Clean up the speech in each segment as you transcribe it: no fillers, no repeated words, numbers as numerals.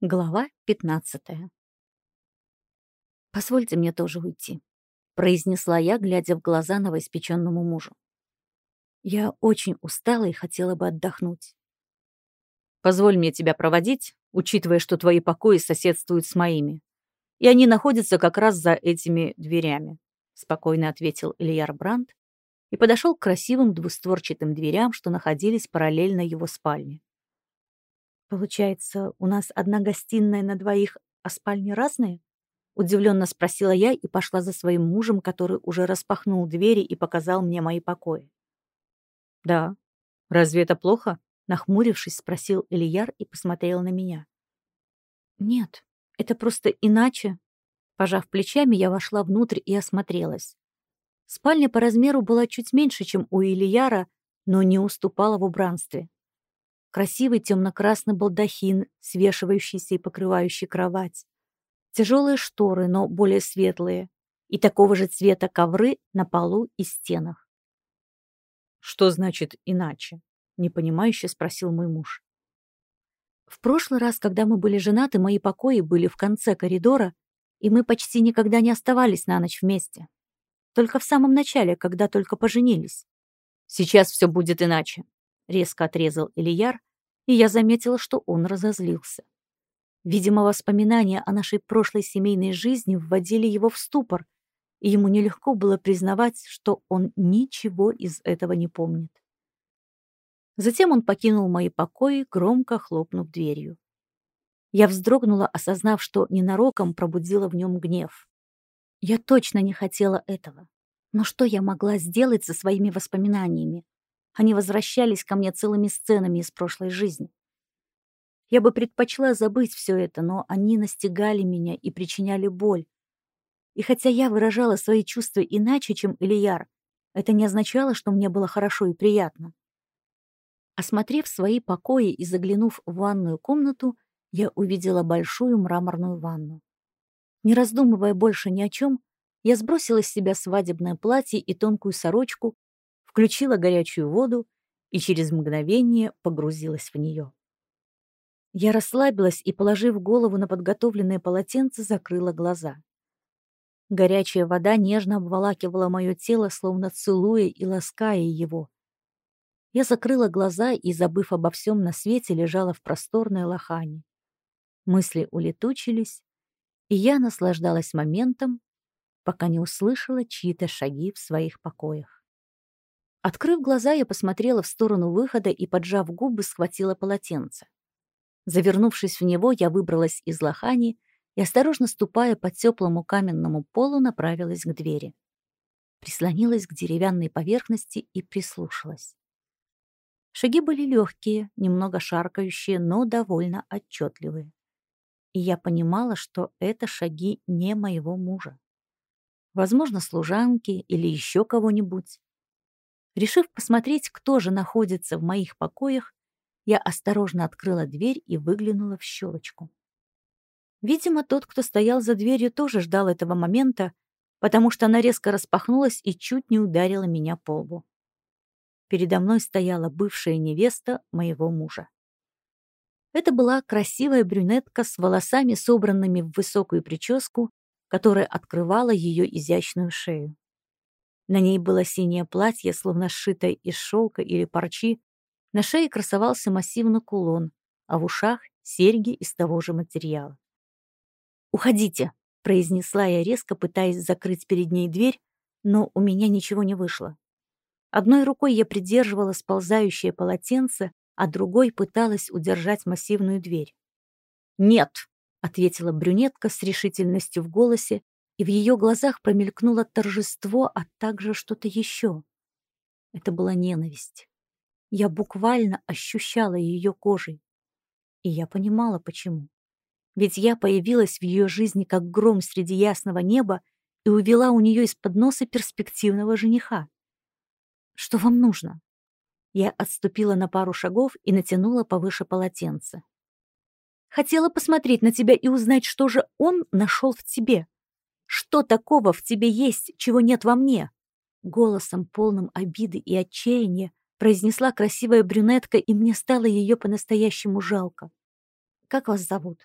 Глава 15. «Позвольте мне тоже уйти», — произнесла я, глядя в глаза новоиспеченному мужу. «Я очень устала и хотела бы отдохнуть». Позволь мне тебя проводить, учитывая, что твои покои соседствуют с моими. И они находятся как раз за этими дверями», — спокойно ответил Ильяр Брандт и подошел к красивым двустворчатым дверям, что находились параллельно его спальне. «Получается, у нас одна гостиная на двоих, а спальни разные?» — удивленно спросила я и пошла за своим мужем, который уже распахнул двери и показал мне мои покои. «Да. Разве это плохо?» Нахмурившись, спросил Ильяр и посмотрел на меня. «Нет, это просто иначе». Пожав плечами, я вошла внутрь и осмотрелась. Спальня по размеру была чуть меньше, чем у Ильяра, но не уступала в убранстве. Красивый темно-красный балдахин, свешивающийся и покрывающий кровать. Тяжелые шторы, но более светлые. И такого же цвета ковры на полу и стенах. «Что значит иначе?» — непонимающе спросил мой муж. В прошлый раз, когда мы были женаты, мои покои были в конце коридора, и мы почти никогда не оставались на ночь вместе. Только в самом начале, когда только поженились. «Сейчас все будет иначе», — Резко отрезал Ильяр, и я заметила, что он разозлился. Видимо, воспоминания о нашей прошлой семейной жизни вводили его в ступор, и ему нелегко было признавать, что он ничего из этого не помнит. Затем он покинул мои покои, громко хлопнув дверью. Я вздрогнула, осознав, что ненароком пробудила в нем гнев. Я точно не хотела этого. Но что я могла сделать со своими воспоминаниями? Они возвращались ко мне целыми сценами из прошлой жизни. Я бы предпочла забыть все это, но они настигали меня и причиняли боль. И хотя я выражала свои чувства иначе, чем Ильяр, это не означало, что мне было хорошо и приятно. Осмотрев свои покои и заглянув в ванную комнату, я увидела большую мраморную ванну. Не раздумывая больше ни о чем, я сбросила с себя свадебное платье и тонкую сорочку, включила горячую воду и через мгновение погрузилась в нее. Я расслабилась и, положив голову на подготовленное полотенце, закрыла глаза. Горячая вода нежно обволакивала мое тело, словно целуя и лаская его. Я закрыла глаза и, забыв обо всем на свете, лежала в просторной лохане. Мысли улетучились, и я наслаждалась моментом, пока не услышала чьи-то шаги в своих покоях. Открыв глаза, я посмотрела в сторону выхода и, поджав губы, схватила полотенце. Завернувшись в него, я выбралась из лохани и, осторожно ступая по теплому каменному полу, направилась к двери. Прислонилась к деревянной поверхности и прислушалась. Шаги были легкие, немного шаркающие, но довольно отчетливые. И я понимала, что это шаги не моего мужа. Возможно, служанки или еще кого-нибудь. Решив посмотреть, кто же находится в моих покоях, я осторожно открыла дверь и выглянула в щелочку. Видимо, тот, кто стоял за дверью, тоже ждал этого момента, потому что она резко распахнулась и чуть не ударила меня по лбу. Передо мной стояла бывшая невеста моего мужа. Это была красивая брюнетка с волосами, собранными в высокую прическу, которая открывала ее изящную шею. На ней было синее платье, словно сшитое из шелка или парчи, на шее красовался массивный кулон, а в ушах серьги из того же материала. «Уходите!» — произнесла я резко, пытаясь закрыть перед ней дверь, но у меня ничего не вышло. Одной рукой я придерживала сползающее полотенце, а другой пыталась удержать массивную дверь. «Нет!» — ответила брюнетка с решительностью в голосе, и в ее глазах промелькнуло торжество, а также что-то еще. Это была ненависть. Я буквально ощущала ее кожей. И я понимала, почему. Ведь я появилась в ее жизни как гром среди ясного неба и увела у нее из-под носа перспективного жениха. «Что вам нужно?» Я отступила на пару шагов и натянула повыше полотенце. «Хотела посмотреть на тебя и узнать, что же он нашел в тебе. Что такого в тебе есть, чего нет во мне?» Голосом, полным обиды и отчаяния, произнесла красивая брюнетка, и мне стало ее по-настоящему жалко. «Как вас зовут?»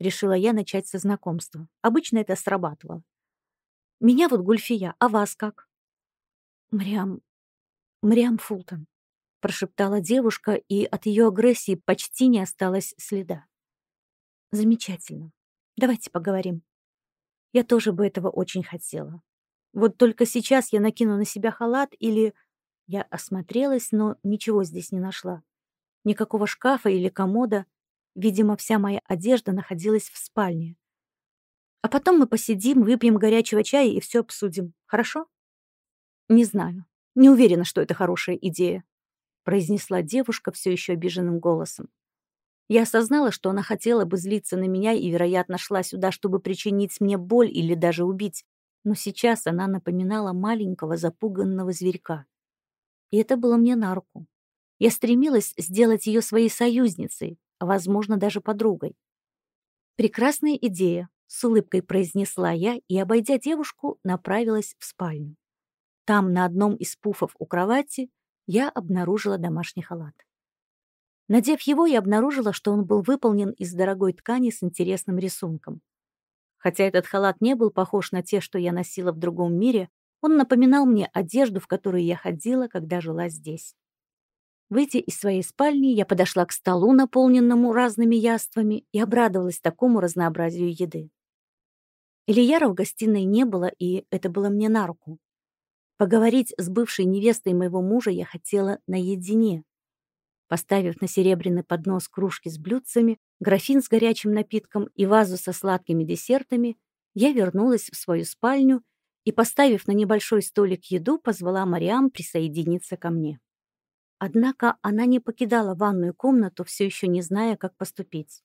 Решила я начать со знакомства. Обычно это срабатывало. «Меня вот Гульфия, а вас как?» «Мрям... Мрям Фултон», — прошептала девушка, и от ее агрессии почти не осталось следа. «Замечательно. Давайте поговорим. Я тоже бы этого очень хотела. Вот только сейчас я накину на себя халат или...» Я осмотрелась, но ничего здесь не нашла. Никакого шкафа или комода. Видимо, вся моя одежда находилась в спальне. А потом мы посидим, выпьем горячего чая и все обсудим. Хорошо? Не знаю. Не уверена, что это хорошая идея, произнесла девушка все еще обиженным голосом. Я осознала, что она хотела бы злиться на меня и, вероятно, шла сюда, чтобы причинить мне боль или даже убить. Но сейчас она напоминала маленького запуганного зверька. И это было мне на руку. Я стремилась сделать ее своей союзницей, а, возможно, даже подругой. «Прекрасная идея», — с улыбкой произнесла я и, обойдя девушку, направилась в спальню. Там, на одном из пуфов у кровати, я обнаружила домашний халат. Надев его, я обнаружила, что он был выполнен из дорогой ткани с интересным рисунком. Хотя этот халат не был похож на те, что я носила в другом мире, он напоминал мне одежду, в которой я ходила, когда жила здесь. Выйдя из своей спальни, я подошла к столу, наполненному разными яствами, и обрадовалась такому разнообразию еды. Ильяра в гостиной не было, и это было мне на руку. Поговорить с бывшей невестой моего мужа я хотела наедине. Поставив на серебряный поднос кружки с блюдцами, графин с горячим напитком и вазу со сладкими десертами, я вернулась в свою спальню и, поставив на небольшой столик еду, позвала Мариам присоединиться ко мне. Однако она не покидала ванную комнату, все еще не зная, как поступить.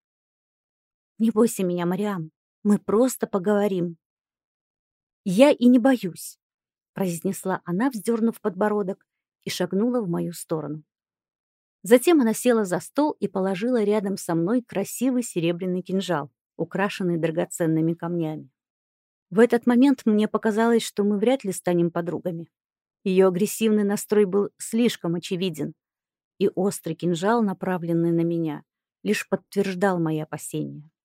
«Не бойся меня, Мариам, мы просто поговорим». «Я и не боюсь», — произнесла она, вздернув подбородок, и шагнула в мою сторону. Затем она села за стол и положила рядом со мной красивый серебряный кинжал, украшенный драгоценными камнями. В этот момент мне показалось, что мы вряд ли станем подругами. Ее агрессивный настрой был слишком очевиден, и острый кинжал, направленный на меня, лишь подтверждал мои опасения.